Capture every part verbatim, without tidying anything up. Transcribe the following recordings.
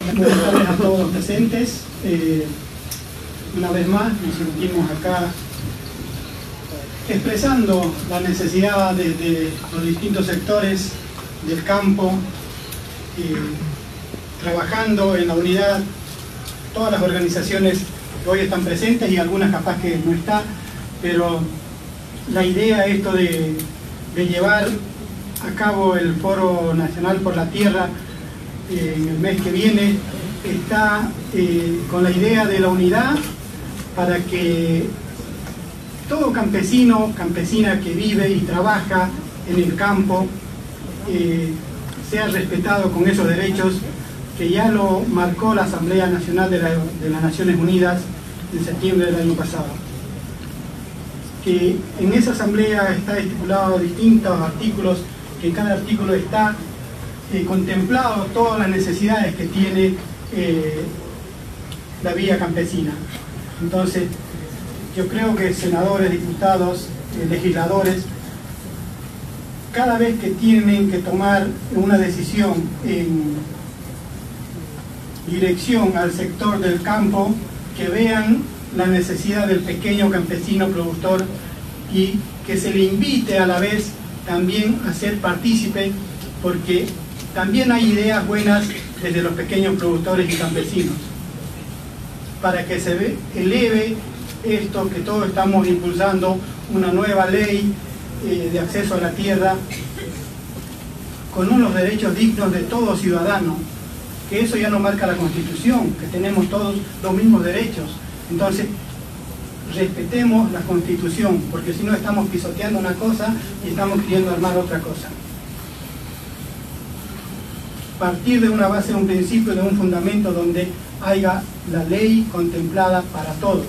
Buenas tardes a todos los presentes. Eh, una vez más nos sentimos acá expresando la necesidad desde los distintos sectores del campo, eh, trabajando en la unidad, todas las organizaciones que hoy están presentes y algunas capaz que no están, pero la idea esto de, de llevar a cabo el Foro Nacional por la Tierra eh, en el mes que viene está eh, con la idea de la unidad para que todo campesino, campesina que vive y trabaja en el campo eh, sea respetado con esos derechos que ya lo marcó la Asamblea Nacional de, la, de las Naciones Unidas en septiembre del año pasado. Que en esa asamblea está estipulado distintos artículos, que en cada artículo está eh, contemplado todas las necesidades que tiene eh, la vía campesina. Entonces, yo creo que senadores, diputados, eh, legisladores, cada vez que tienen que tomar una decisión en dirección al sector del campo, que vean la necesidad del pequeño campesino productor y que se le invite a la vez también a ser partícipe, porque también hay ideas buenas desde los pequeños productores y campesinos, para que se ve, eleve esto que todos estamos impulsando, una nueva ley eh, de acceso a la tierra, con unos derechos dignos de todo ciudadano, que eso ya no marca la Constitución, que tenemos todos los mismos derechos. Entonces, respetemos la Constitución, porque si no estamos pisoteando una cosa y estamos queriendo armar otra cosa. Partir de una base, de un principio, de un fundamento donde haya la ley contemplada para todos.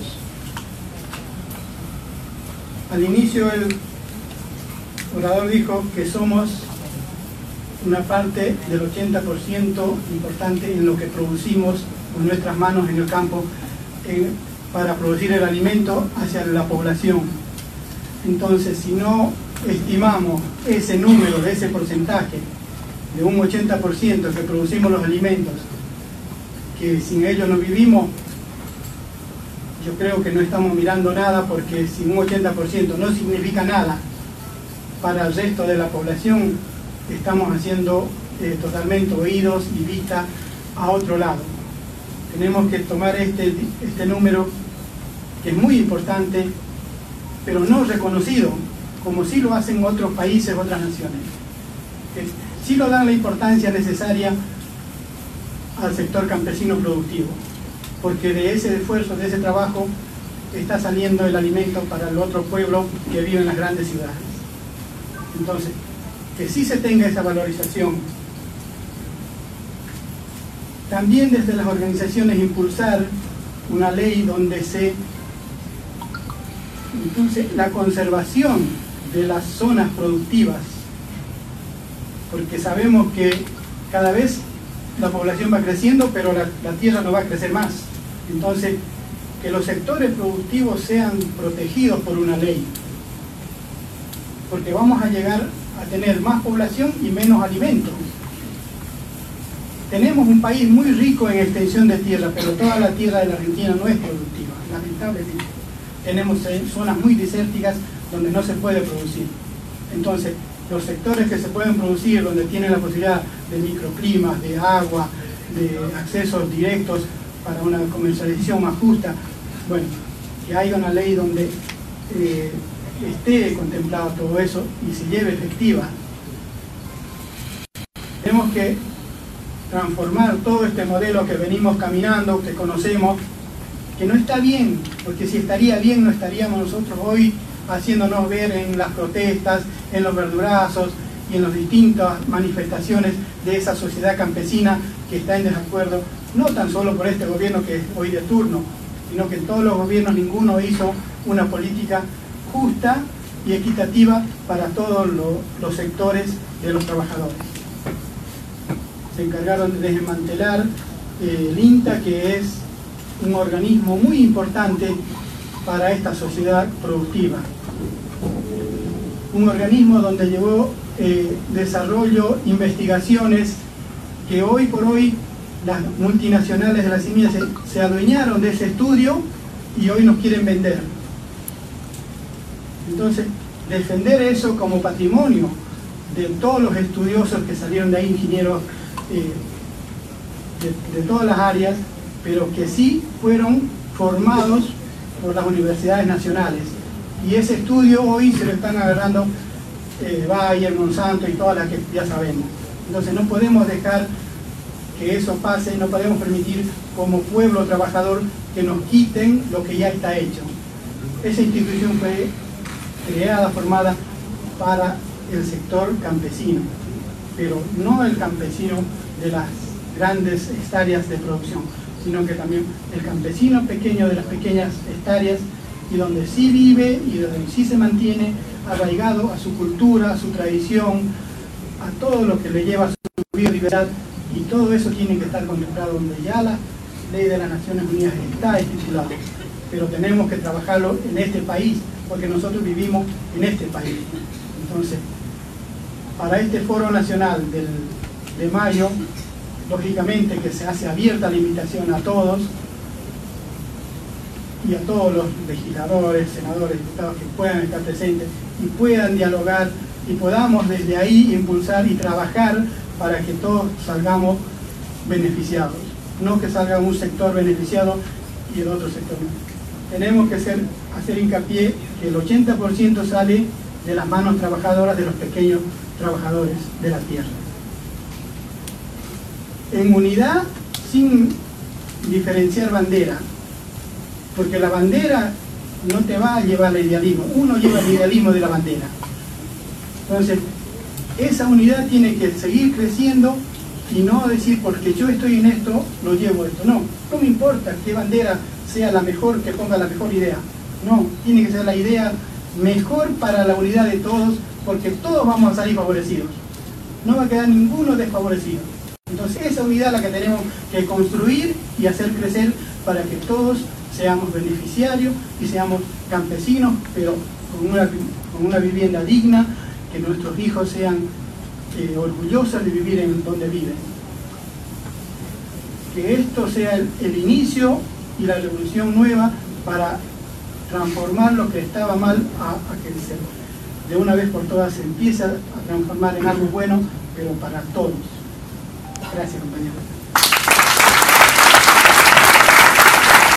Al inicio el orador dijo que somos una parte del ochenta por ciento importante en lo que producimos con nuestras manos en el campo eh, para producir el alimento hacia la población. Entonces, si no estimamos ese número, ese porcentaje de un ochenta por ciento que producimos los alimentos, que sin ellos no vivimos, yo creo que no estamos mirando nada, porque si un ochenta por ciento no significa nada para el resto de la población, estamos haciendo eh, totalmente oídos y vista a otro lado. Tenemos que tomar este, este número, que es muy importante, pero no reconocido, como sí lo hacen otros países, otras naciones. Que sí lo dan la importancia necesaria al sector campesino productivo, porque de ese esfuerzo, de ese trabajo, está saliendo el alimento para el otro pueblo que vive en las grandes ciudades. Entonces, que sí se tenga esa valorización. También desde las organizaciones impulsar una ley donde se, entonces, la conservación de las zonas productivas, porque sabemos que cada vez la población va creciendo, pero la, la tierra no va a crecer más. Entonces, que los sectores productivos sean protegidos por una ley, porque vamos a llegar a tener más población y menos alimentos. Tenemos un país muy rico en extensión de tierra, pero toda la tierra de la Argentina no es productiva, lamentablemente. Tenemos zonas muy desérticas donde no se puede producir. Entonces, los sectores que se pueden producir, donde tienen la posibilidad de microclimas, de agua, de accesos directos para una comercialización más justa, bueno, que haya una ley donde eh, esté contemplado todo eso y se lleve efectiva. Tenemos que transformar todo este modelo que venimos caminando, que conocemos, que no está bien, porque si estaría bien no estaríamos nosotros hoy haciéndonos ver en las protestas, en los verdurazos y en las distintas manifestaciones de esa sociedad campesina que está en desacuerdo, no tan solo por este gobierno que es hoy de turno, sino que en todos los gobiernos ninguno hizo una política justa y equitativa para todos lo, los sectores de los trabajadores. Se encargaron de desmantelar eh, el INTA, que es un organismo muy importante para esta sociedad productiva. Un organismo donde llevó eh, desarrollo, investigaciones que hoy por hoy las multinacionales de la semilla se, se adueñaron de ese estudio y hoy nos quieren vender. Entonces, defender eso como patrimonio de todos los estudiosos que salieron de ahí, ingenieros eh, de, de todas las áreas, pero que sí fueron formados por las universidades nacionales. Y ese estudio hoy se lo están agarrando eh, Bayer, Monsanto y todas las que ya sabemos. Entonces no podemos dejar que eso pase, no podemos permitir como pueblo trabajador que nos quiten lo que ya está hecho. Esa institución fue creada, formada para el sector campesino, pero no el campesino de las grandes hectáreas de producción, sino que también el campesino pequeño de las pequeñas hectáreas, y donde sí vive y donde sí se mantiene arraigado a su cultura, a su tradición, a todo lo que le lleva a su biodiversidad, y todo eso tiene que estar contemplado donde ya la ley de las Naciones Unidas está estipulada. Pero tenemos que trabajarlo en este país, porque nosotros vivimos en este país. Entonces, para este foro nacional del, de mayo, lógicamente que se hace abierta la invitación a todos, y a todos los legisladores, senadores, diputados que puedan estar presentes y puedan dialogar y podamos desde ahí impulsar y trabajar para que todos salgamos beneficiados, no que salga un sector beneficiado y el otro sector no. Tenemos que hacer, hacer hincapié que el ochenta por ciento sale de las manos trabajadoras de los pequeños trabajadores de la tierra. En unidad, sin diferenciar bandera, porque la bandera no te va a llevar al idealismo, uno lleva el idealismo de la bandera. Entonces, esa unidad tiene que seguir creciendo y no decir porque yo estoy en esto, lo llevo esto. No, no me importa qué bandera sea la mejor, que ponga la mejor idea. No, tiene que ser la idea mejor para la unidad de todos, porque todos vamos a salir favorecidos. No va a quedar ninguno desfavorecido. Entonces, esa unidad es la que tenemos que construir y hacer crecer para que todos seamos beneficiarios y seamos campesinos, pero con una, con una vivienda digna, que nuestros hijos sean eh, orgullosos de vivir en donde viven. Que esto sea el, el inicio y la revolución nueva para transformar lo que estaba mal a, a que se, de una vez por todas se empiece a transformar en algo bueno, pero para todos. Gracias, compañeros.